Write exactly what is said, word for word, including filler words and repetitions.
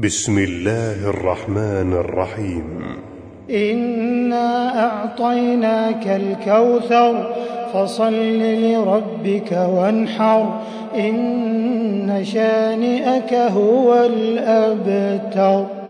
بسم الله الرحمن الرحيم. إنا أعطيناك الكوثر فصل لربك وانحر إن شانئك هو الأبتر.